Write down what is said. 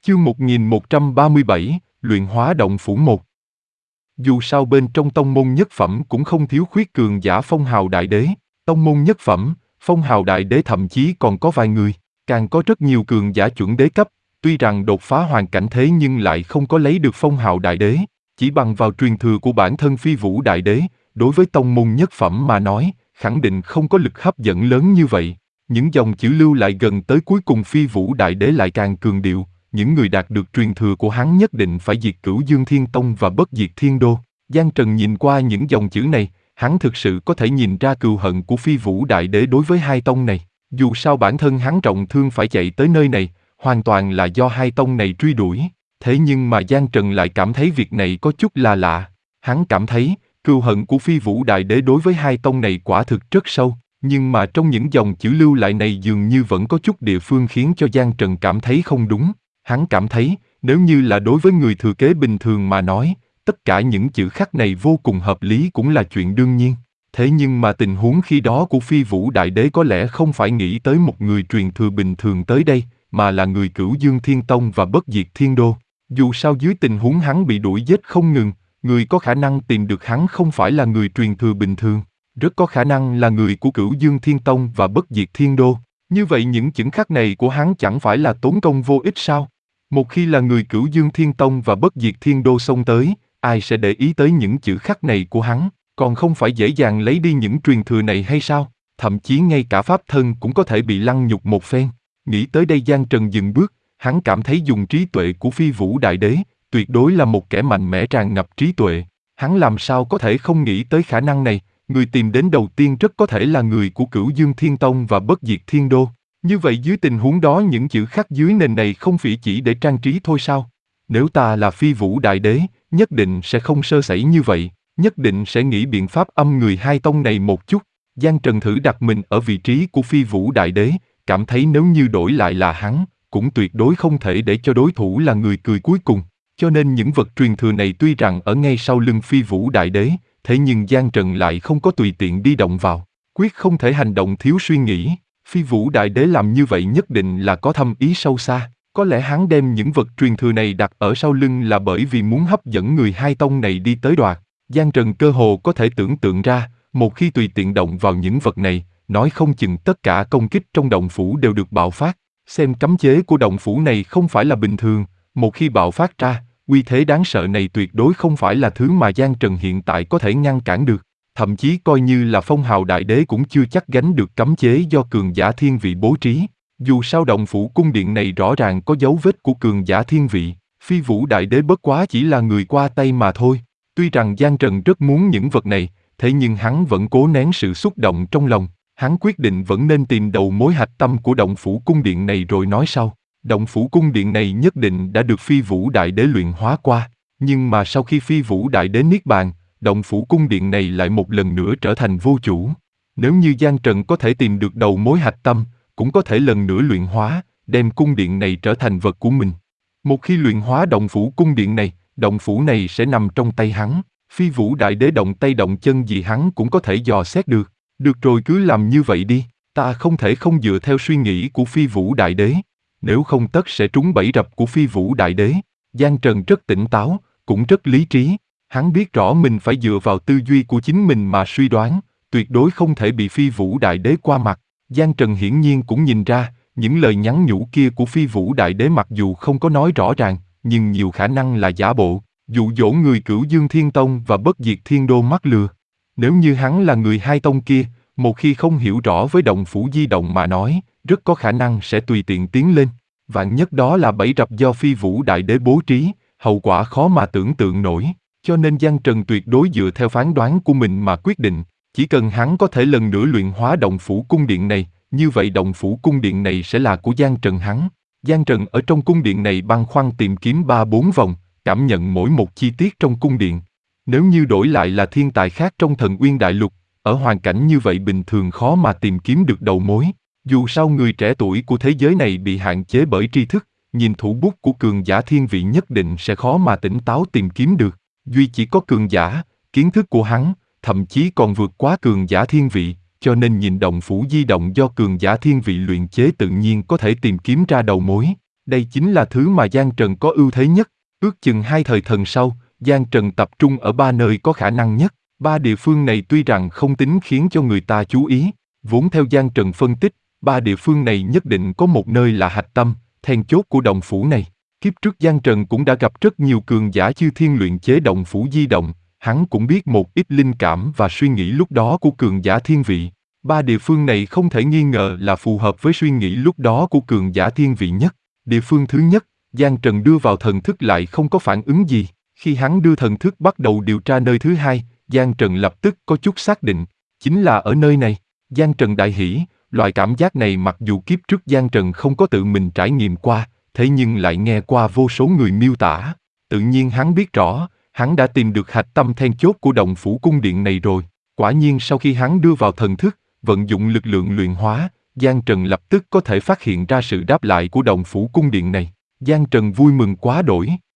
Chương 1137, Luyện hóa động phủ 1. Dù sao bên trong tông môn nhất phẩm cũng không thiếu khuyết cường giả phong hào đại đế, tông môn nhất phẩm, phong hào đại đế thậm chí còn có vài người, càng có rất nhiều cường giả chuẩn đế cấp, tuy rằng đột phá hoàn cảnh thế nhưng lại không có lấy được phong hào đại đế, chỉ bằng vào truyền thừa của bản thân Phi Vũ đại đế, đối với tông môn nhất phẩm mà nói, khẳng định không có lực hấp dẫn lớn như vậy. Những dòng chữ lưu lại gần tới cuối cùng Phi Vũ đại đế lại càng cường điệu, những người đạt được truyền thừa của hắn nhất định phải diệt Cửu Dương Thiên Tông và bất diệt Thiên Đô. Giang Trần nhìn qua những dòng chữ này, hắn thực sự có thể nhìn ra cừu hận của Phi Vũ đại đế đối với hai tông này. Dù sao bản thân hắn trọng thương phải chạy tới nơi này, hoàn toàn là do hai tông này truy đuổi. Thế nhưng mà Giang Trần lại cảm thấy việc này có chút là lạ. Hắn cảm thấy, cừu hận của Phi Vũ đại đế đối với hai tông này quả thực rất sâu. Nhưng mà trong những dòng chữ lưu lại này dường như vẫn có chút địa phương khiến cho Giang Trần cảm thấy không đúng. Hắn cảm thấy, nếu như là đối với người thừa kế bình thường mà nói, tất cả những chữ khắc này vô cùng hợp lý cũng là chuyện đương nhiên. Thế nhưng mà tình huống khi đó của Phi Vũ đại đế có lẽ không phải nghĩ tới một người truyền thừa bình thường tới đây, mà là người Cửu Dương Thiên Tông và bất diệt Thiên Đô. Dù sao dưới tình huống hắn bị đuổi giết không ngừng, người có khả năng tìm được hắn không phải là người truyền thừa bình thường, rất có khả năng là người của Cửu Dương Thiên Tông và bất diệt Thiên Đô. Như vậy những chữ khắc này của hắn chẳng phải là tốn công vô ích sao? Một khi là người Cửu Dương Thiên Tông và bất diệt Thiên Đô xông tới, ai sẽ để ý tới những chữ khắc này của hắn, còn không phải dễ dàng lấy đi những truyền thừa này hay sao? Thậm chí ngay cả pháp thân cũng có thể bị lăng nhục một phen. Nghĩ tới đây Giang Trần dừng bước, hắn cảm thấy dùng trí tuệ của Phi Vũ đại đế, tuyệt đối là một kẻ mạnh mẽ tràn ngập trí tuệ. Hắn làm sao có thể không nghĩ tới khả năng này, người tìm đến đầu tiên rất có thể là người của Cửu Dương Thiên Tông và bất diệt Thiên Đô. Như vậy dưới tình huống đó những chữ khắc dưới nền này không phải chỉ để trang trí thôi sao? Nếu ta là Phi Vũ đại đế, nhất định sẽ không sơ sẩy như vậy, nhất định sẽ nghĩ biện pháp âm người hai tông này một chút. Giang Trần thử đặt mình ở vị trí của Phi Vũ đại đế, cảm thấy nếu như đổi lại là hắn, cũng tuyệt đối không thể để cho đối thủ là người cười cuối cùng. Cho nên những vật truyền thừa này tuy rằng ở ngay sau lưng Phi Vũ đại đế, thế nhưng Giang Trần lại không có tùy tiện đi động vào, quyết không thể hành động thiếu suy nghĩ. Phi Vũ đại đế làm như vậy nhất định là có thâm ý sâu xa, có lẽ hắn đem những vật truyền thừa này đặt ở sau lưng là bởi vì muốn hấp dẫn người hai tông này đi tới đoạt. Giang Trần cơ hồ có thể tưởng tượng ra, một khi tùy tiện động vào những vật này, nói không chừng tất cả công kích trong động phủ đều được bạo phát. Xem cấm chế của động phủ này không phải là bình thường, một khi bạo phát ra, uy thế đáng sợ này tuyệt đối không phải là thứ mà Giang Trần hiện tại có thể ngăn cản được. Thậm chí coi như là phong hào đại đế cũng chưa chắc gánh được cấm chế do cường giả thiên vị bố trí. Dù sao động phủ cung điện này rõ ràng có dấu vết của cường giả thiên vị, Phi Vũ đại đế bất quá chỉ là người qua tay mà thôi. Tuy rằng Giang Trần rất muốn những vật này, thế nhưng hắn vẫn cố nén sự xúc động trong lòng. Hắn quyết định vẫn nên tìm đầu mối hạch tâm của động phủ cung điện này rồi nói sau. Động phủ cung điện này nhất định đã được Phi Vũ đại đế luyện hóa qua, nhưng mà sau khi Phi Vũ đại đế niết bàn, động phủ cung điện này lại một lần nữa trở thành vô chủ. Nếu như Giang Trần có thể tìm được đầu mối hạch tâm, cũng có thể lần nữa luyện hóa, đem cung điện này trở thành vật của mình. Một khi luyện hóa động phủ cung điện này, động phủ này sẽ nằm trong tay hắn. Phi Vũ đại đế động tay động chân gì hắn cũng có thể dò xét được. Được rồi cứ làm như vậy đi, ta không thể không dựa theo suy nghĩ của Phi Vũ đại đế. Nếu không tất sẽ trúng bẫy rập của Phi Vũ đại đế. Giang Trần rất tỉnh táo, cũng rất lý trí. Hắn biết rõ mình phải dựa vào tư duy của chính mình mà suy đoán, tuyệt đối không thể bị Phi Vũ đại đế qua mặt. Giang Trần hiển nhiên cũng nhìn ra, những lời nhắn nhủ kia của Phi Vũ đại đế mặc dù không có nói rõ ràng, nhưng nhiều khả năng là giả bộ, dụ dỗ người Cửu Dương Thiên Tông và bất diệt Thiên Đô mắc lừa. Nếu như hắn là người hai tông kia, một khi không hiểu rõ với động phủ di động mà nói, rất có khả năng sẽ tùy tiện tiến lên. Vạn nhất đó là bẫy rập do Phi Vũ đại đế bố trí, hậu quả khó mà tưởng tượng nổi. Cho nên Giang Trần tuyệt đối dựa theo phán đoán của mình mà quyết định, chỉ cần hắn có thể lần nữa luyện hóa động phủ cung điện này, như vậy động phủ cung điện này sẽ là của Giang Trần hắn. Giang Trần ở trong cung điện này băn khoăn tìm kiếm 3-4 vòng, cảm nhận mỗi một chi tiết trong cung điện. Nếu như đổi lại là thiên tài khác trong Thần Uyên Đại Lục, ở hoàn cảnh như vậy bình thường khó mà tìm kiếm được đầu mối. Dù sao người trẻ tuổi của thế giới này bị hạn chế bởi tri thức, nhìn thủ bút của cường giả thiên vị nhất định sẽ khó mà tỉnh táo tìm kiếm được. Duy chỉ có cường giả, kiến thức của hắn, thậm chí còn vượt quá cường giả thiên vị, cho nên nhìn động phủ di động do cường giả thiên vị luyện chế tự nhiên có thể tìm kiếm ra đầu mối. Đây chính là thứ mà Giang Trần có ưu thế nhất. Ước chừng 2 thời thần sau, Giang Trần tập trung ở 3 nơi có khả năng nhất. 3 địa phương này tuy rằng không tính khiến cho người ta chú ý, vốn theo Giang Trần phân tích, 3 địa phương này nhất định có một nơi là hạch tâm, then chốt của động phủ này. Kiếp trước Giang Trần cũng đã gặp rất nhiều cường giả chư thiên luyện chế động phủ di động, hắn cũng biết một ít linh cảm và suy nghĩ lúc đó của cường giả thiên vị. 3 địa phương này không thể nghi ngờ là phù hợp với suy nghĩ lúc đó của cường giả thiên vị nhất. Địa phương thứ nhất, Giang Trần đưa vào thần thức lại không có phản ứng gì. Khi hắn đưa thần thức bắt đầu điều tra nơi thứ hai, Giang Trần lập tức có chút xác định, chính là ở nơi này. Giang Trần đại hỉ, loại cảm giác này mặc dù kiếp trước Giang Trần không có tự mình trải nghiệm qua, thế nhưng lại nghe qua vô số người miêu tả. Tự nhiên hắn biết rõ, hắn đã tìm được hạch tâm then chốt của động phủ cung điện này rồi. Quả nhiên sau khi hắn đưa vào thần thức, vận dụng lực lượng luyện hóa, Giang Trần lập tức có thể phát hiện ra sự đáp lại của động phủ cung điện này. Giang Trần vui mừng quá đỗi.